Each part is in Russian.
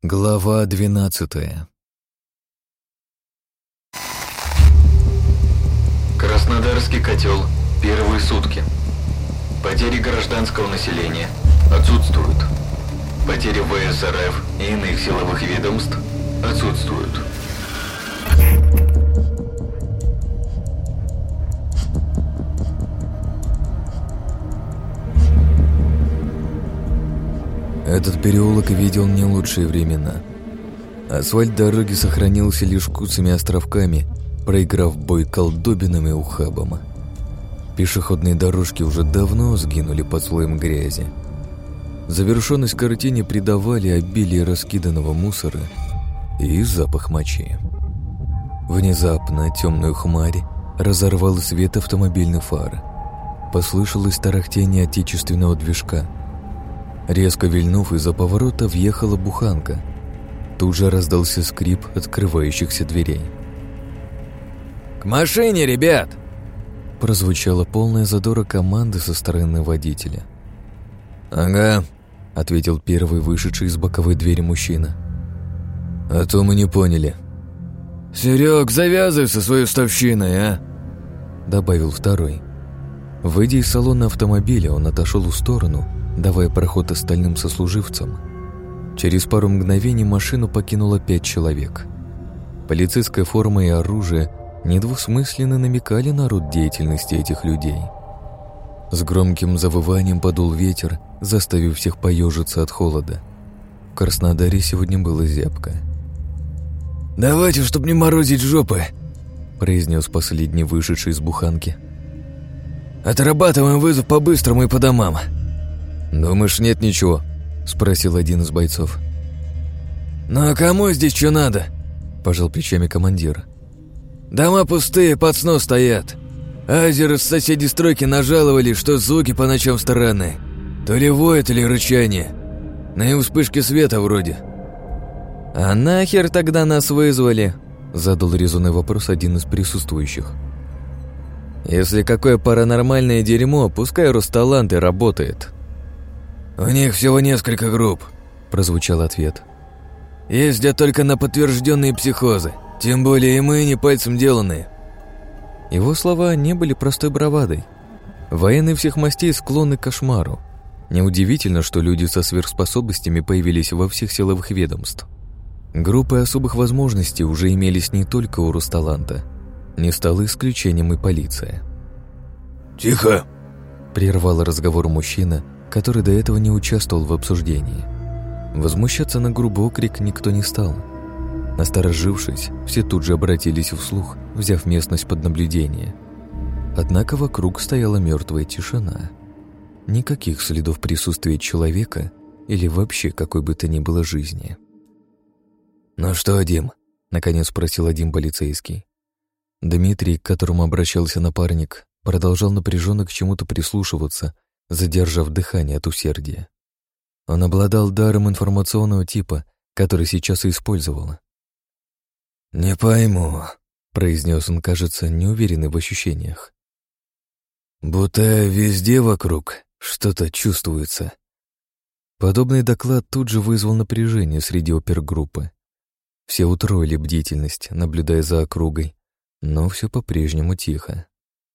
Глава 12. Краснодарский котел. Первые сутки. Потери гражданского населения отсутствуют. Потери ВС РФ и иных силовых ведомств отсутствуют. Этот переулок видел не лучшие времена. Асфальт дороги сохранился лишь куцами островками, проиграв бой колдобинам и ухабам. Пешеходные дорожки уже давно сгинули под слоем грязи. Завершенность картине придавали обилие раскиданного мусора и запах мочи. Внезапно темную хмарь разорвал свет автомобильных фар. Послышалось тарахтение отечественного движка. Резко вильнув, из-за поворота въехала буханка. Тут же раздался скрип открывающихся дверей. «К машине, ребят!» Прозвучала полная задора команды со стороны водителя. «Ага», — ответил первый вышедший из боковой двери мужчина. «А то мы не поняли». «Серег, завязывай со своей уставщиной, а!» — добавил второй. Выйдя из салона автомобиля, он отошел в сторону, давая проход остальным сослуживцам. Через пару мгновений машину покинуло 5 человек. Полицейская форма и оружие недвусмысленно намекали на род деятельности этих людей. С громким завыванием подул ветер, заставив всех поежиться от холода. В Краснодаре сегодня было зябко. «Давайте, чтоб не морозить жопы», — произнес последний вышедший из буханки. «Отрабатываем вызов по-быстрому и по домам». «Думаешь, нет ничего?» — спросил один из бойцов. «Ну а кому здесь что надо?» — пожал плечами командир. «Дома пустые, под сно стоят. Азеры с соседей стройки нажаловали, что звуки по ночам странные. То ли вой, то ли рычание. На и вспышки света вроде». «А нахер тогда нас вызвали?» — задал резонный вопрос один из присутствующих. «Если какое паранормальное дерьмо, пускай Росталант и работает». «У них всего несколько групп», — прозвучал ответ. «Ездят только на подтвержденные психозы, тем более и мы не пальцем деланные». Его слова не были простой бравадой. Военные всех мастей склонны к кошмару. Неудивительно, что люди со сверхспособностями появились во всех силовых ведомств. Группы особых возможностей уже имелись не только у Росталанта. Не стала исключением и полиция. «Тихо!» — прервал разговор мужчина, который до этого не участвовал в обсуждении. Возмущаться на грубый окрик никто не стал. Насторожившись, все тут же обратились вслух, взяв местность под наблюдение. Однако вокруг стояла мертвая тишина. Никаких следов присутствия человека или вообще какой бы то ни было жизни. «Ну что, Дим?» — наконец спросил один полицейский. Дмитрий, к которому обращался напарник, продолжал напряженно к чему-то прислушиваться, задержав дыхание от усердия. Он обладал даром информационного типа, который сейчас и использовал. «Не пойму», — произнес он, кажется, неуверенный в ощущениях. «Будто везде вокруг что-то чувствуется». Подобный доклад тут же вызвал напряжение среди опергруппы. Все утроили бдительность, наблюдая за округой, но все по-прежнему тихо.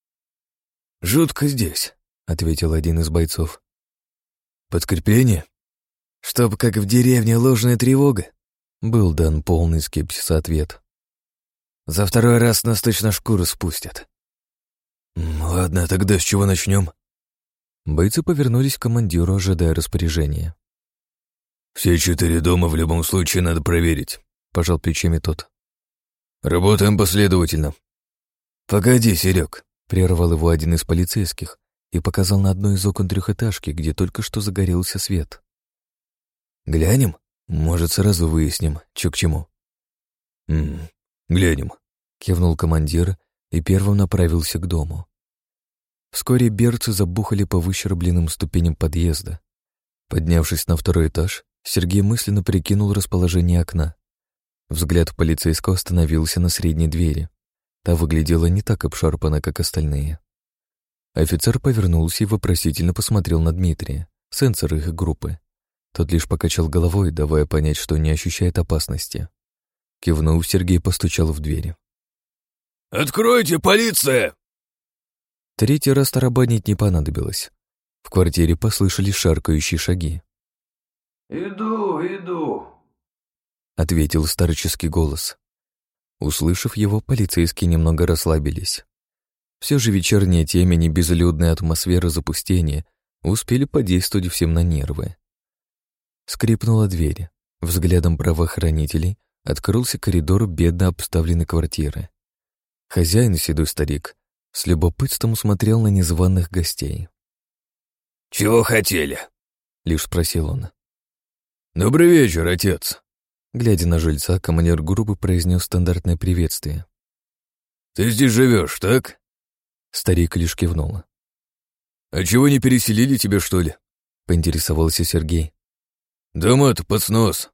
«Жутко здесь», — ответил один из бойцов. «Подкрепление? Чтоб, как в деревне, ложная тревога?» Был дан полный скепсис ответ. «За второй раз нас точно шкуру спустят». «Ладно, тогда с чего начнем?» Бойцы повернулись к командиру, ожидая распоряжения. «Все 4 дома в любом случае надо проверить», — пожал плечами тот. «Работаем последовательно». «Погоди, Серег», — прервал его один из полицейских и показал на одно из окон трехэтажки, где только что загорелся свет. «Глянем? Может, сразу выясним, чё к чему». Глянем», — кивнул командир и первым направился к дому. Вскоре берцы забухали по выщербленным ступеням подъезда. Поднявшись на второй этаж, Сергей мысленно прикинул расположение окна. Взгляд полицейского остановился на средней двери. Та выглядела не так обшарпана, как остальные. Офицер повернулся и вопросительно посмотрел на Дмитрия, сенсора их группы. Тот лишь покачал головой, давая понять, что не ощущает опасности. Кивнув, Сергей постучал в дверь. «Откройте, полиция!» Третий раз тарабанить не понадобилось. В квартире послышались шаркающие шаги. «Иду», — ответил старческий голос. Услышав его, полицейские немного расслабились. Все же вечерняя темень и безлюдная атмосфера запустения успели подействовать всем на нервы. Скрипнула дверь. Взглядом правоохранителей открылся коридор бедно обставленной квартиры. Хозяин, седой старик, с любопытством смотрел на незваных гостей. «Чего хотели?» — лишь спросил он. «Добрый вечер, отец!» Глядя на жильца, командир группы произнес стандартное приветствие. «Ты здесь живешь, так?» Старик лишь кивнул. «А чего не переселили тебя, что ли?» — поинтересовался Сергей. «Дома-то под снос».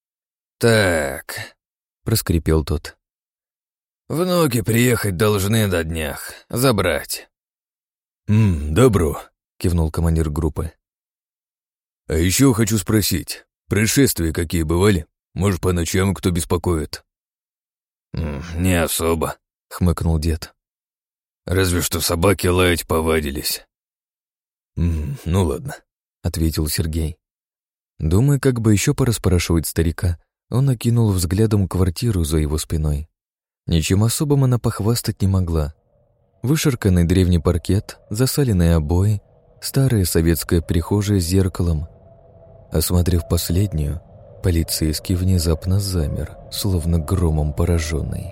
«Так», — проскрипел тот. «Внуки приехать должны на днях. Забрать». «Добро», — кивнул командир группы. «А еще хочу спросить, происшествия какие бывали? Может, по ночам кто беспокоит?» «Не особо», — хмыкнул дед. «Разве что собаки лаять повадились». «Ну ладно», — ответил Сергей. Думая, как бы еще пораспрашивать старика, он окинул взглядом квартиру за его спиной. Ничем особым она похвастать не могла. Вышарканный древний паркет, засаленные обои, старая советская прихожая с зеркалом. Осмотрев последнюю, полицейский внезапно замер, словно громом пораженный.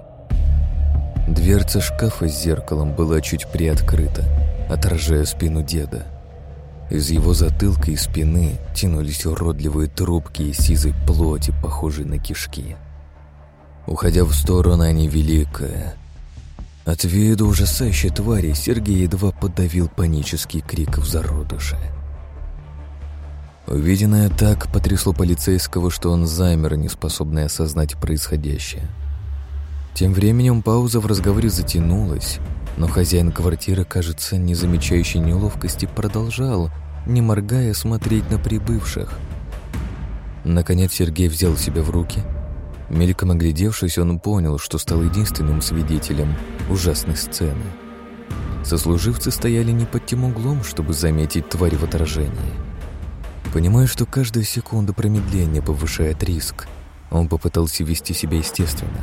Дверца шкафа с зеркалом была чуть приоткрыта, отражая спину деда. Из его затылка и спины тянулись уродливые трубки из сизой плоти, похожей на кишки. Уходя в сторону, они великая. От вида ужасающей твари Сергей едва подавил панический крик в зародыше. Увиденное так потрясло полицейского, что он замер, не способный осознать происходящее. Тем временем пауза в разговоре затянулась, но хозяин квартиры, кажется, не замечающий неловкости, продолжал, не моргая, смотреть на прибывших. Наконец Сергей взял себя в руки. Мельком оглядевшись, он понял, что стал единственным свидетелем ужасной сцены. Сослуживцы стояли не под тем углом, чтобы заметить тварь в отражении. Понимая, что каждая секунда промедления повышает риск, он попытался вести себя естественно.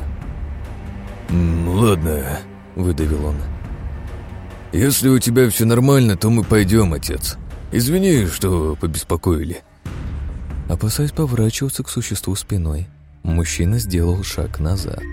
«Ладно», — выдавил он. «Если у тебя все нормально, то мы пойдем, отец. Извини, что побеспокоили». Опасаясь поворачиваться к существу спиной, мужчина сделал шаг назад.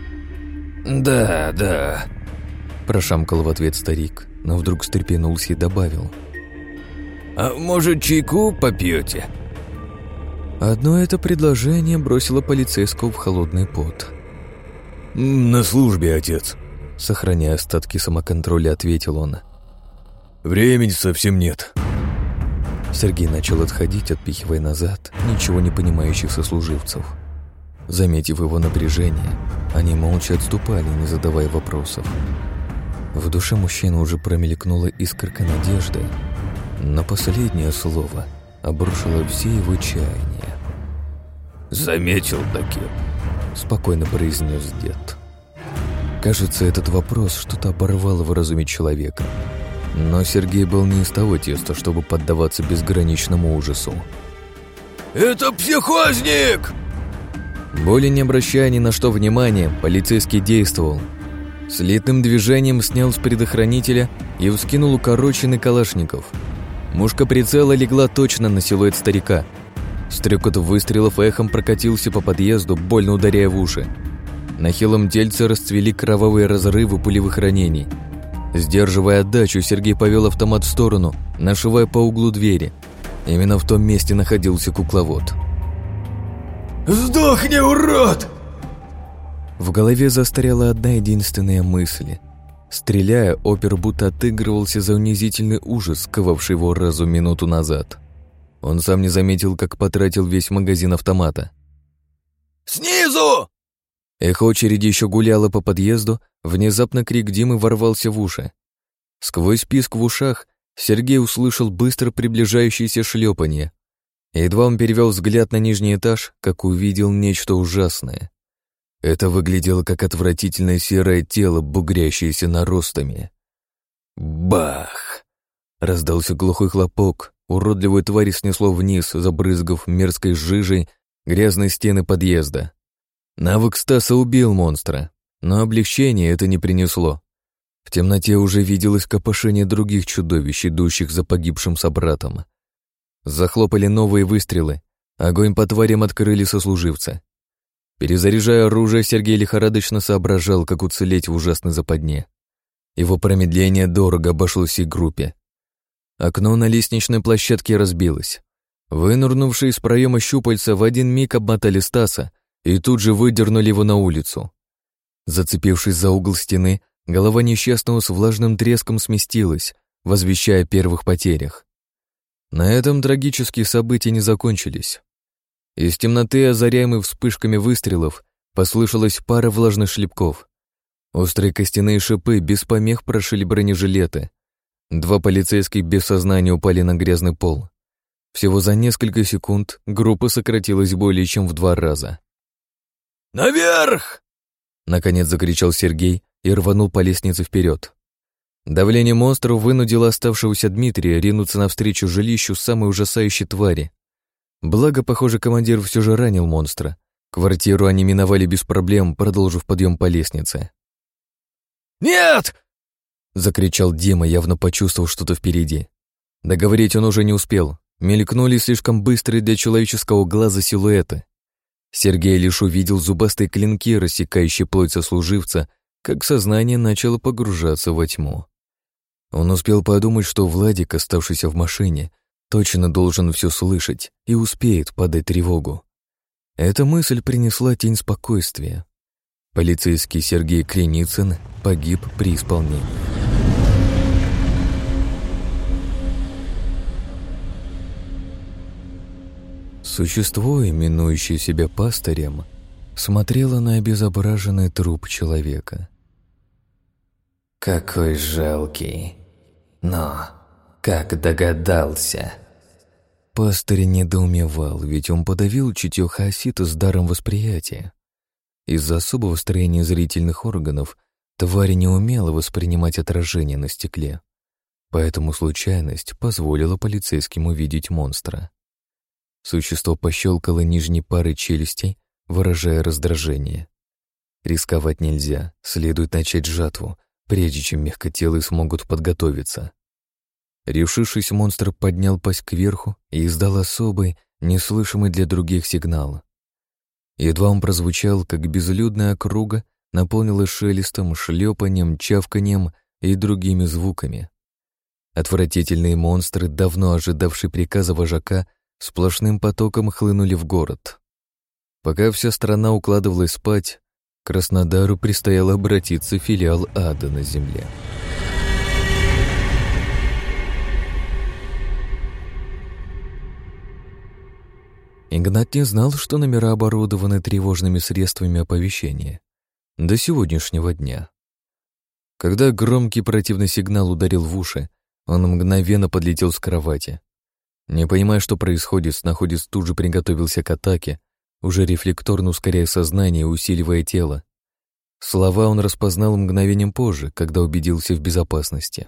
«Да», — прошамкал в ответ старик, но вдруг встрепенулся и добавил. «А может, чайку попьете?» Одно это предложение бросило полицейского в холодный пот. «На службе, отец», — сохраняя остатки самоконтроля, ответил он. «Времени совсем нет». Сергей начал отходить, отпихивая назад ничего не понимающих сослуживцев. Заметив его напряжение, они молча отступали, не задавая вопросов. В душе мужчины уже промелькнула искорка надежды, но последнее слово обрушило все его чаяния. «Заметил таки», — спокойно произнес дед. Кажется, этот вопрос что-то оборвало в разуме человека. Но Сергей был не из того теста, чтобы поддаваться безграничному ужасу. «Это психозник!» Более не обращая ни на что внимания, полицейский действовал. Слитным движением снял с предохранителя и вскинул укороченный калашников. Мушка прицела легла точно на силуэт старика. Стрекот выстрелов эхом прокатился по подъезду, больно ударяя в уши. На хилом тельце расцвели кровавые разрывы пулевых ранений. Сдерживая отдачу, Сергей повел автомат в сторону, нашивая по углу двери. Именно в том месте находился кукловод. «Сдохни, урод!» В голове застряла одна единственная мысль. Стреляя, опер будто отыгрывался за унизительный ужас, сковавший его разум минуту назад. Он сам не заметил, как потратил весь магазин автомата. «Снизу!» Эхо очереди еще гуляло по подъезду, внезапно крик Димы ворвался в уши. Сквозь писк в ушах Сергей услышал быстро приближающееся шлепанье. Едва он перевел взгляд на нижний этаж, как увидел нечто ужасное. Это выглядело как отвратительное серое тело, бугрящееся наростами. Бах! Раздался глухой хлопок, уродливую тварь снесло вниз, забрызгав мерзкой жижей грязные стены подъезда. Навык Стаса убил монстра, но облегчения это не принесло. В темноте уже виделось копошение других чудовищ, идущих за погибшим собратом. Захлопали новые выстрелы, огонь по тварям открыли сослуживцы. Перезаряжая оружие, Сергей лихорадочно соображал, как уцелеть в ужасной западне. Его промедление дорого обошлось и группе. Окно на лестничной площадке разбилось. Вынурнувшие из проема щупальца в один миг обмотали Стаса и тут же выдернули его на улицу. Зацепившись за угол стены, голова несчастного с влажным треском сместилась, возвещая о первых потерях. На этом трагические события не закончились. Из темноты, озаряемой вспышками выстрелов, послышалась пара влажных шлепков. Острые костяные шипы без помех прошили бронежилеты. 2 полицейских без сознания упали на грязный пол. Всего за несколько секунд группа сократилась более чем в 2 раза. «Наверх!» — наконец закричал Сергей и рванул по лестнице вперед. Давление монстров вынудило оставшегося Дмитрия ринуться навстречу жилищу самой ужасающей твари. Благо, похоже, командир все же ранил монстра. Квартиру они миновали без проблем, продолжив подъем по лестнице. «Нет!» — закричал Дима, явно почувствовав что-то впереди. Договорить он уже не успел. Мелькнули слишком быстрые для человеческого глаза силуэты. Сергей лишь увидел зубастые клинки, рассекающие плоть сослуживца, как сознание начало погружаться во тьму. Он успел подумать, что Владик, оставшийся в машине, точно должен все слышать и успеет подать тревогу. Эта мысль принесла тень спокойствия. Полицейский Сергей Креницын погиб при исполнении. Существо, именующее себя пастырем, смотрело на обезображенный труп человека. «Какой жалкий! Но как догадался!» Пастырь недоумевал, ведь он подавил чутье хаосита с даром восприятия. Из-за особого строения зрительных органов тварь не умела воспринимать отражение на стекле, поэтому случайность позволила полицейским увидеть монстра. Существо пощелкало нижней парой челюстей, выражая раздражение. Рисковать нельзя, следует начать жатву, прежде чем мягкотелые смогут подготовиться. Решившись, монстр поднял пасть кверху и издал особый, неслышимый для других сигнал. Едва он прозвучал, как безлюдная округа наполнилась шелестом, шлепанием, чавканием и другими звуками. Отвратительные монстры, давно ожидавшие приказа вожака, сплошным потоком хлынули в город. Пока вся страна укладывалась спать, Краснодару предстояло обратиться в филиал ада на земле. Игнат не знал, что номера оборудованы тревожными средствами оповещения. До сегодняшнего дня. Когда громкий противный сигнал ударил в уши, он мгновенно подлетел с кровати. Не понимая, что происходит, снаходец тут же приготовился к атаке, уже рефлекторно ускоряя сознание и усиливая тело. Слова он распознал мгновением позже, когда убедился в безопасности.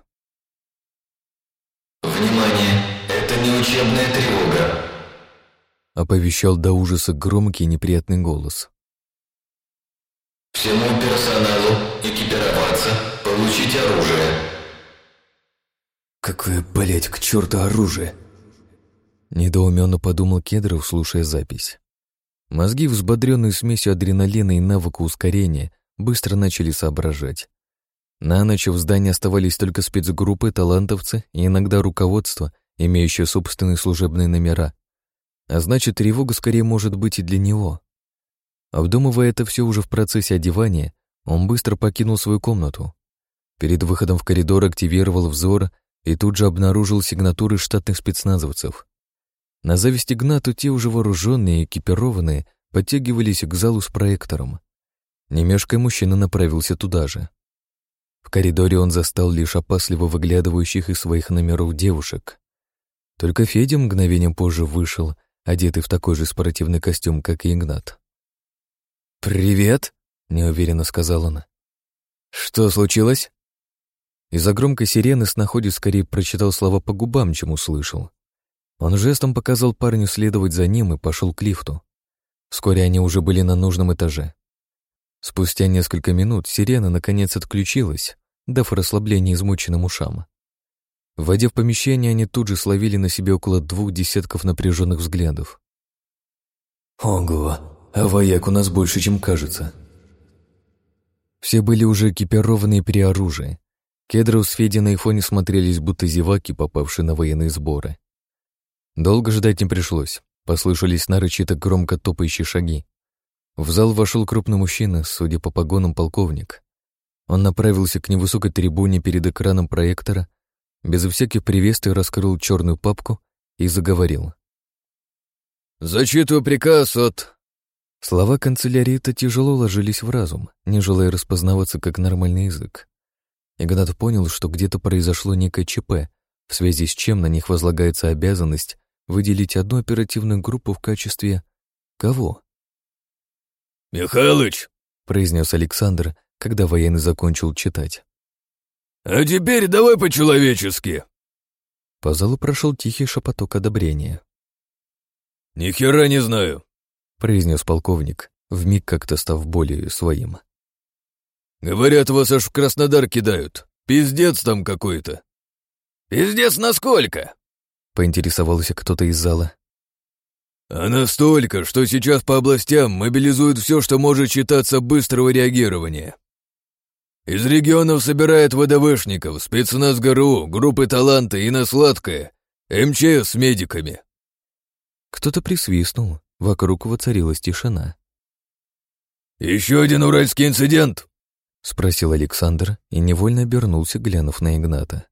«Внимание! Это не учебная тревога!» — оповещал до ужаса громкий и неприятный голос. «Всему персоналу экипироваться, получить оружие». «Какое, блять, к черту оружие?» Недоуменно подумал Кедров, слушая запись. Мозги, взбодренные смесью адреналина и навыка ускорения, быстро начали соображать. На ночь в здании оставались только спецгруппы, талантовцы и иногда руководство, имеющее собственные служебные номера. А значит, тревога скорее может быть и для него. Обдумывая это все уже в процессе одевания, он быстро покинул свою комнату. Перед выходом в коридор активировал взор и тут же обнаружил сигнатуры штатных спецназовцев. На зависть Игнату те уже вооруженные и экипированные подтягивались к залу с проектором. Не мешкая, мужчина направился туда же. В коридоре он застал лишь опасливо выглядывающих из своих номеров девушек. Только Федя мгновением позже вышел, одетый в такой же спортивный костюм, как и Игнат. «Привет», — неуверенно сказал он. «Что случилось?» Из-за громкой сирены снаходец скорее прочитал слова по губам, чем услышал. Он жестом показал парню следовать за ним и пошел к лифту. Вскоре они уже были на нужном этаже. Спустя несколько минут сирена наконец отключилась, дав расслабление измученным ушам. Войдя в помещение, они тут же словили на себе около 2 десятков напряженных взглядов. Ого, а вояк у нас больше, чем кажется. Все были уже экипированы и при оружии. Кедров с Федей на их фоне смотрелись, будто зеваки, попавшие на военные сборы. Долго ждать не пришлось. Послышались нарочито громко топающие шаги. В зал вошел крупный мужчина, судя по погонам, полковник. Он направился к невысокой трибуне перед экраном проектора, безо всяких приветствий раскрыл черную папку и заговорил. «Зачитываю приказ от...» Слова канцелярита тяжело ложились в разум, не желая распознаваться как нормальный язык. Игнат понял, что где-то произошло некое ЧП, в связи с чем на них возлагается обязанность выделить одну оперативную группу в качестве... кого? «Михалыч!» — произнес Александр, когда военный закончил читать. «А теперь давай по-человечески!» По залу прошел тихий шепоток одобрения. «Ни хера не знаю!» — произнес полковник, вмиг как-то став более своим. «Говорят, вас аж в Краснодар кидают. Пиздец там какой-то». «Пиздец насколько?» — поинтересовался кто-то из зала. «А настолько, что сейчас по областям мобилизуют все, что может считаться быстрого реагирования. Из регионов собирают ВДВшников, спецназ ГРУ, группы таланта и на сладкое, МЧС с медиками». Кто-то присвистнул, вокруг воцарилась тишина. «Еще один уральский инцидент?» — спросил Александр и невольно обернулся, глянув на Игната.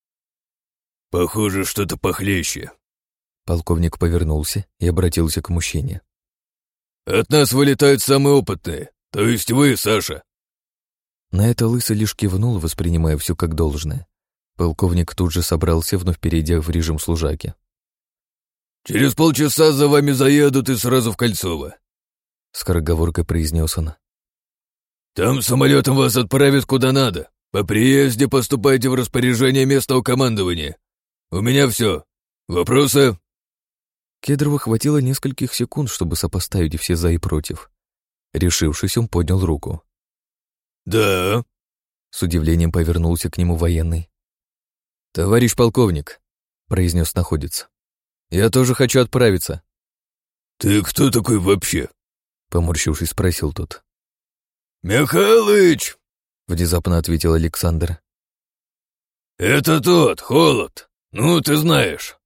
«Похоже, что-то похлеще». Полковник повернулся и обратился к мужчине. «От нас вылетают самые опытные, то есть вы, Саша». На это Лысый лишь кивнул, воспринимая все как должное. Полковник тут же собрался, вновь перейдя в режим служаки. «Через полчаса за вами заедут и сразу в Кольцово», — скороговоркой произнес он. «Там самолетом вас отправят куда надо. По приезде поступайте в распоряжение местного командования. У меня все. Вопросы?» Кедрову хватило нескольких секунд, чтобы сопоставить все за и против. Решившись, он поднял руку. «Да». С удивлением повернулся к нему военный. «Товарищ полковник», — произнес находец, — «я тоже хочу отправиться». «Ты кто такой вообще?» — поморщившись, спросил тот. «Михалыч!» — внезапно ответил Александр. «Это тот, Холод. Ну, ты знаешь».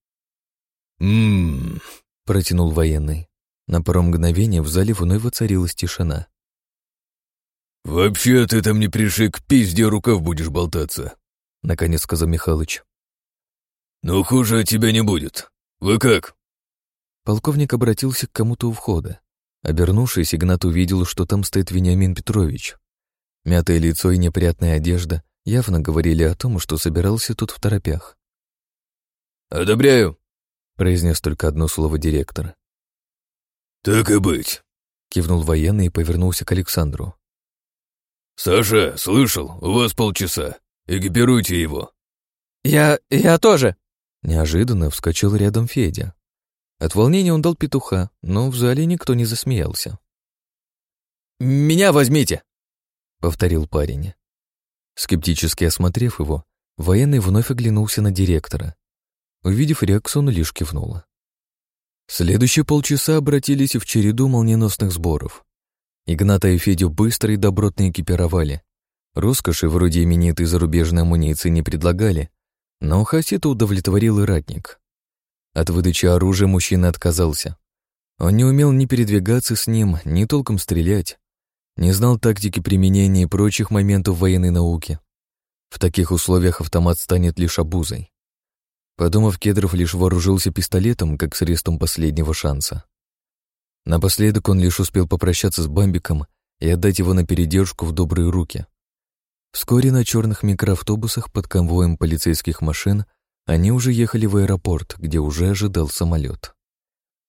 Протянул военный. На пару мгновений в зале вновь воцарилась тишина. «Вообще ты там не приши, к пизде рукав будешь болтаться», — наконец сказал Михалыч. «Но хуже от тебя не будет. Вы как?» Полковник обратился к кому-то у входа. Обернувшись, Игнат увидел, что там стоит Вениамин Петрович. Мятое лицо и неприятная одежда явно говорили о том, что собирался тут второпях. «Одобряю», — произнес только одно слово директор. «Так и быть», — кивнул военный и повернулся к Александру. «Саша, слышал, у вас полчаса. Экипируйте его». Я тоже!» Неожиданно вскочил рядом Федя. От волнения он дал петуха, но в зале никто не засмеялся. «Меня возьмите!» — повторил парень. Скептически осмотрев его, военный вновь оглянулся на директора. Увидев реакцию, он лишь кивнул. Следующие полчаса обратились в череду молниеносных сборов. Игната и Федю быстро и добротно экипировали. Роскоши вроде именитой зарубежной амуниции не предлагали, но Хасита удовлетворил и ратник. От выдачи оружия мужчина отказался. Он не умел ни передвигаться с ним, ни толком стрелять, не знал тактики применения и прочих моментов военной науки. В таких условиях автомат станет лишь обузой. Подумав, Кедров лишь вооружился пистолетом, как средством последнего шанса. Напоследок он лишь успел попрощаться с Бамбиком и отдать его на передержку в добрые руки. Вскоре на черных микроавтобусах под конвоем полицейских машин они уже ехали в аэропорт, где уже ожидал самолет.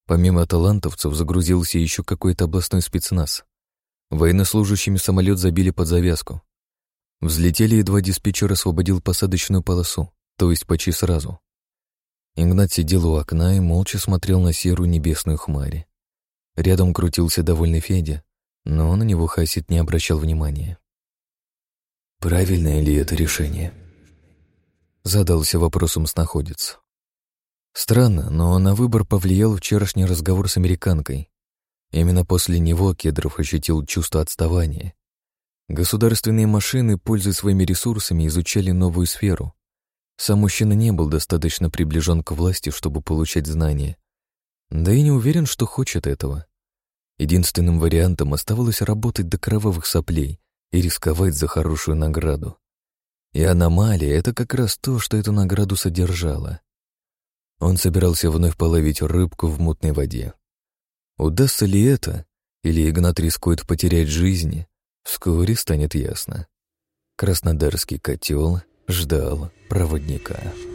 Помимо талантовцев загрузился еще какой-то областной спецназ. Военнослужащими самолет забили под завязку. Взлетели, едва диспетчер освободил посадочную полосу, то есть почти сразу. Игнат сидел у окна и молча смотрел на серую небесную хмарь. Рядом крутился довольный Федя, но на него Хасид не обращал внимания. «Правильное ли это решение?» Задался вопросом снаходец. Странно, но на выбор повлиял вчерашний разговор с американкой. Именно после него Кедров ощутил чувство отставания. Государственные машины, пользуясь своими ресурсами, изучали новую сферу. Сам мужчина не был достаточно приближен к власти, чтобы получать знания. Да и не уверен, что хочет этого. Единственным вариантом оставалось работать до кровавых соплей и рисковать за хорошую награду. И аномалия — это как раз то, что эту награду содержало. Он собирался вновь половить рыбку в мутной воде. Удастся ли это, или Игнат рискует потерять жизнь, вскоре станет ясно. Краснодарский котел ждал проводника.